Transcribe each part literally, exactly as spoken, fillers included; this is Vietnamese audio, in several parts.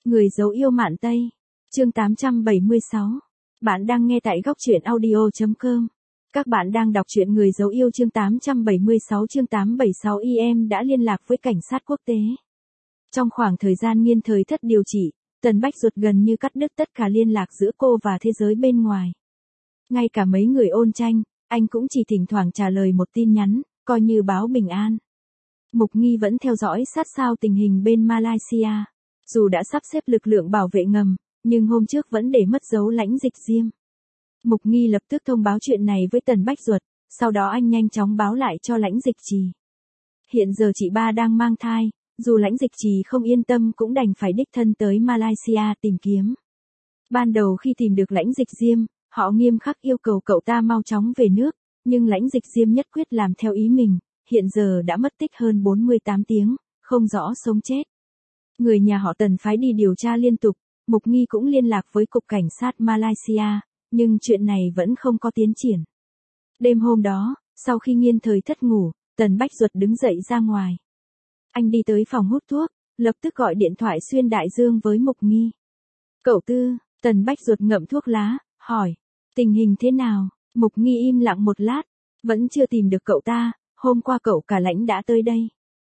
Người dấu yêu Mạn Tây. Chương tám trăm bảy mươi sáu. Bạn đang nghe tại góc truyện audio chấm com. Các bạn đang đọc truyện Người dấu yêu chương tám trăm bảy mươi sáu. Chương tám trăm bảy mươi sáu i em đã liên lạc với cảnh sát quốc tế. Trong khoảng thời gian Nghiên Thời Thất điều trị, Tần Bách Duật gần như cắt đứt tất cả liên lạc giữa cô và thế giới bên ngoài. Ngay cả mấy người ôn tranh, anh cũng chỉ thỉnh thoảng trả lời một tin nhắn, coi như báo bình an. Mục Nghi vẫn theo dõi sát sao tình hình bên Malaysia. Dù đã sắp xếp lực lượng bảo vệ ngầm, nhưng hôm trước vẫn để mất dấu Lãnh Dịch Diêm. Mục Nghi lập tức thông báo chuyện này với Tần Bách Duật, sau đó anh nhanh chóng báo lại cho Lãnh Dịch Trì. Hiện giờ chị ba đang mang thai, dù Lãnh Dịch Trì không yên tâm cũng đành phải đích thân tới Malaysia tìm kiếm. Ban đầu khi tìm được Lãnh Dịch Diêm, họ nghiêm khắc yêu cầu cậu ta mau chóng về nước, nhưng Lãnh Dịch Diêm nhất quyết làm theo ý mình, hiện giờ đã mất tích hơn bốn mươi tám tiếng, không rõ sống chết. Người nhà họ Tần phái đi điều tra liên tục, Mục Nghi cũng liên lạc với Cục Cảnh sát Malaysia, nhưng chuyện này vẫn không có tiến triển. Đêm hôm đó, sau khi Nghiên Thời Thất ngủ, Tần Bách Duật đứng dậy ra ngoài. Anh đi tới phòng hút thuốc, lập tức gọi điện thoại xuyên đại dương với Mục Nghi. Cậu Tư, Tần Bách Duật ngậm thuốc lá, hỏi, tình hình thế nào? Mục Nghi im lặng một lát, vẫn chưa tìm được cậu ta, hôm qua cậu cả Lãnh đã tới đây.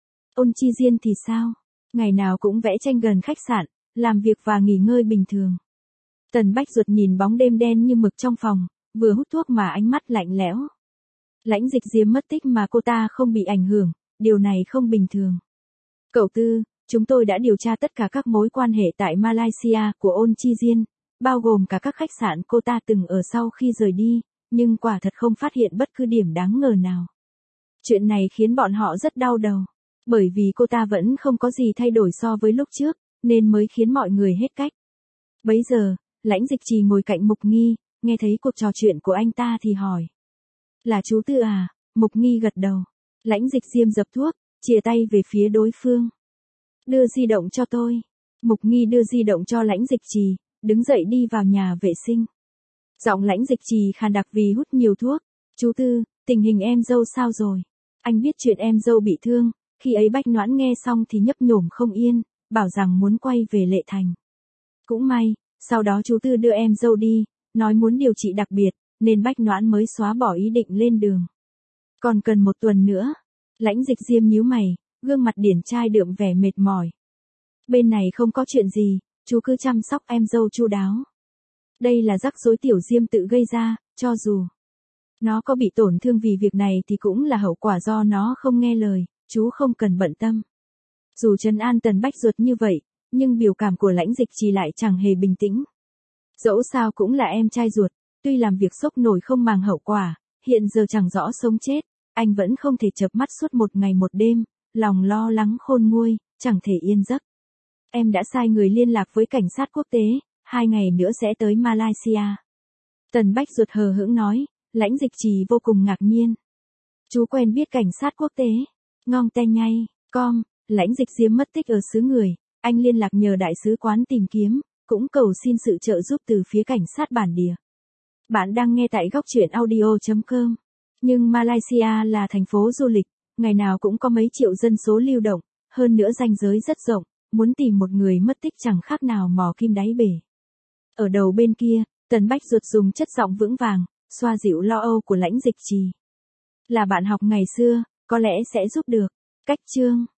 Ôn Chi Diên thì sao? Ngày nào cũng vẽ tranh gần khách sạn, làm việc và nghỉ ngơi bình thường. Tần Bách Duật nhìn bóng đêm đen như mực trong phòng, vừa hút thuốc mà ánh mắt lạnh lẽo. Lãnh Dịch Diêm mất tích mà cô ta không bị ảnh hưởng, điều này không bình thường. Cậu Tư, chúng tôi đã điều tra tất cả các mối quan hệ tại Malaysia của Ôn Chi Diên, bao gồm cả các khách sạn cô ta từng ở sau khi rời đi, nhưng quả thật không phát hiện bất cứ điểm đáng ngờ nào. Chuyện này khiến bọn họ rất đau đầu, bởi vì cô ta vẫn không có gì thay đổi so với lúc trước, nên mới khiến mọi người hết cách. Bấy giờ, Lãnh Dịch Trì ngồi cạnh Mục Nghi, nghe thấy cuộc trò chuyện của anh ta thì hỏi. Là chú Tư à? Mục Nghi gật đầu. Lãnh Dịch Diêm dập thuốc, chìa tay về phía đối phương. Đưa di động cho tôi. Mục Nghi đưa di động cho Lãnh Dịch Trì, đứng dậy đi vào nhà vệ sinh. Giọng Lãnh Dịch Trì khàn đặc vì hút nhiều thuốc. Chú Tư, tình hình em dâu sao rồi? Anh biết chuyện em dâu bị thương, khi ấy Bách Noãn nghe xong thì nhấp nhổm không yên, bảo rằng muốn quay về Lệ Thành. Cũng may, sau đó chú Tư đưa em dâu đi, nói muốn điều trị đặc biệt, nên Bách Noãn mới xóa bỏ ý định lên đường. Còn cần một tuần nữa. Lãnh Dịch Diêm nhíu mày, gương mặt điển trai đượm vẻ mệt mỏi. Bên này không có chuyện gì, chú cứ chăm sóc em dâu chu đáo. Đây là rắc rối Tiểu Diêm tự gây ra, cho dù nó có bị tổn thương vì việc này thì cũng là hậu quả do nó không nghe lời, chú không cần bận tâm. Dù trấn an Tần Bách Duật như vậy, nhưng biểu cảm của Lãnh Dịch Trì lại chẳng hề bình tĩnh. Dẫu sao cũng là em trai ruột, tuy làm việc sốc nổi không màng hậu quả, hiện giờ chẳng rõ sống chết, anh vẫn không thể chợp mắt suốt một ngày một đêm, lòng lo lắng khôn nguôi, chẳng thể yên giấc. Em đã sai người liên lạc với cảnh sát quốc tế, hai ngày nữa sẽ tới Malaysia. Tần Bách Duật hờ hững nói, Lãnh Dịch Trì vô cùng ngạc nhiên. Chú quen biết cảnh sát quốc tế, ngong te nhay, com, Lãnh Dịch Diêm mất tích ở xứ người, anh liên lạc nhờ đại sứ quán tìm kiếm, cũng cầu xin sự trợ giúp từ phía cảnh sát bản địa. Bạn đang nghe tại góc truyện audio chấm com. Nhưng Malaysia là thành phố du lịch, ngày nào cũng có mấy triệu dân số lưu động, hơn nữa ranh giới rất rộng, muốn tìm một người mất tích chẳng khác nào mò kim đáy bể. Ở đầu bên kia, Tần Bách Duật dùng chất giọng vững vàng, xoa dịu lo âu của Lãnh Dịch Trì. Là bạn học ngày xưa, có lẽ sẽ giúp được. Cách chương